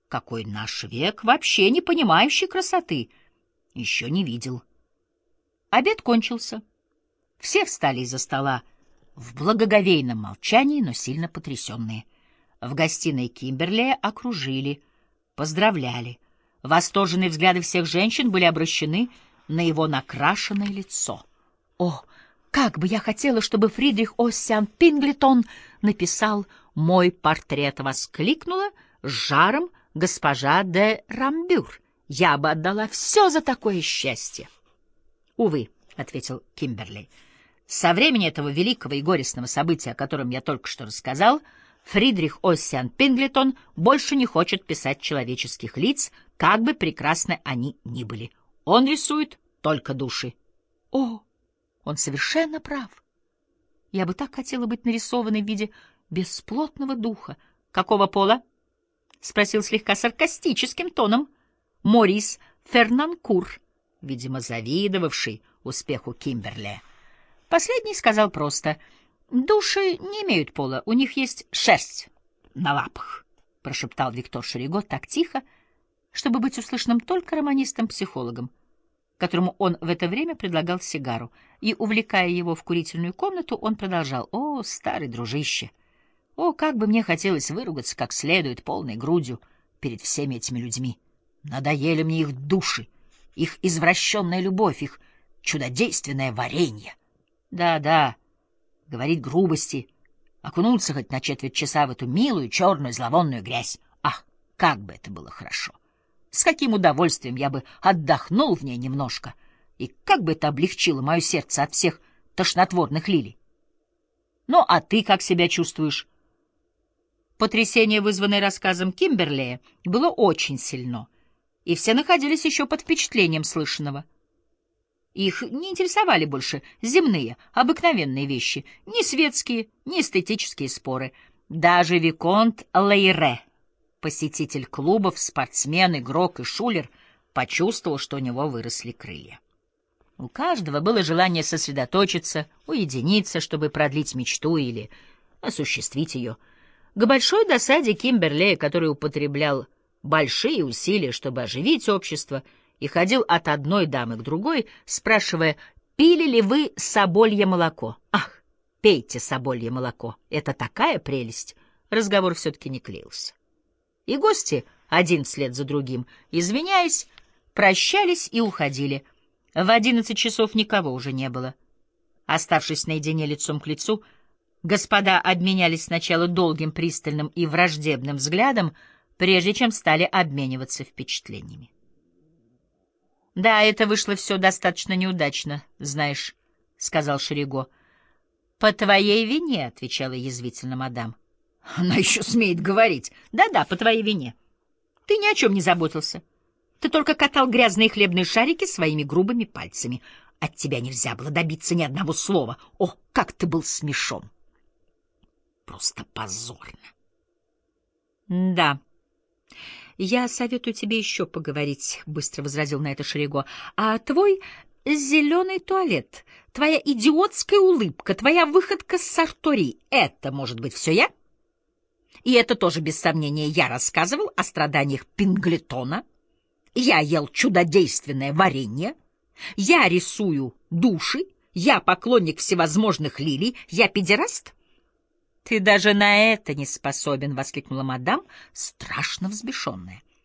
какой наш век, вообще не понимающий красоты, еще не видел. Обед кончился. Все встали из-за стола в благоговейном молчании, но сильно потрясенные. В гостиной Кимберли окружили, поздравляли. Восторженные взгляды всех женщин были обращены на его накрашенное лицо. О, как бы я хотела, чтобы Фридрих Оссиан Пинглетон написал мой портрет, воскликнула с жаром госпожа де Рамбюр. Я бы отдала все за такое счастье. Увы, — ответил Кимберли, — со времени этого великого и горестного события, о котором я только что рассказал, Фридрих Оссиан Пинглетон больше не хочет писать человеческих лиц, как бы прекрасны они ни были. Он рисует только души. О, он совершенно прав. Я бы так хотела быть нарисованной в виде бесплотного духа. Какого пола? — спросил слегка саркастическим тоном Морис Фернанкур, видимо, завидовавший успеху Кимберли. Последний сказал просто: «Души не имеют пола, у них есть шерсть на лапах», — прошептал Виктор Шериго так тихо, чтобы быть услышанным только романистом-психологом, которому он в это время предлагал сигару, и, увлекая его в курительную комнату, он продолжал: «О, старый дружище! О, как бы мне хотелось выругаться как следует полной грудью перед всеми этими людьми! Надоели мне их души, их извращенная любовь, их чудодейственное варенье! Да-да, говорить грубости, окунуться хоть на четверть часа в эту милую, черную, зловонную грязь! Ах, как бы это было хорошо! С каким удовольствием я бы отдохнул в ней немножко, и как бы это облегчило мое сердце от всех тошнотворных лилий! Ну, а ты как себя чувствуешь?» Потрясение, вызванное рассказом Кимберли, было очень сильно, и все находились еще под впечатлением слышанного. Их не интересовали больше земные, обыкновенные вещи, ни светские, ни эстетические споры. Даже виконт Лейре, посетитель клубов, спортсмен, игрок и шулер, почувствовал, что у него выросли крылья. У каждого было желание сосредоточиться, уединиться, чтобы продлить мечту или осуществить ее. К большой досаде Кимберли, который употреблял большие усилия, чтобы оживить общество, и ходил от одной дамы к другой, спрашивая: «Пили ли вы соболье молоко?» «Ах, пейте соболье молоко, это такая прелесть!» Разговор все-таки не клеился. И гости, один вслед за другим, извиняясь, прощались и уходили. В 11 часов никого уже не было. Оставшись наедине лицом к лицу, господа обменялись сначала долгим, пристальным и враждебным взглядом, прежде чем стали обмениваться впечатлениями. «Да, это вышло все достаточно неудачно, знаешь», — сказал Шериго. «По твоей вине», — отвечала язвительно мадам. «Она еще смеет говорить. Да-да, по твоей вине. Ты ни о чем не заботился. Ты только катал грязные хлебные шарики своими грубыми пальцами. От тебя нельзя было добиться ни одного слова. О, как ты был смешон! Просто позорно». «Да. Я советую тебе еще поговорить», — быстро возразил на это Шериго. «А твой зеленый туалет, твоя идиотская улыбка, твоя выходка с Сартори — это, может быть, все я? И это тоже, без сомнения, я рассказывал о страданиях Пинглетона. Я ел чудодейственное варенье. Я рисую души. Я поклонник всевозможных лилий. Я педераст?» «Ты даже на это не способен», — воскликнула мадам, страшно взбешенная.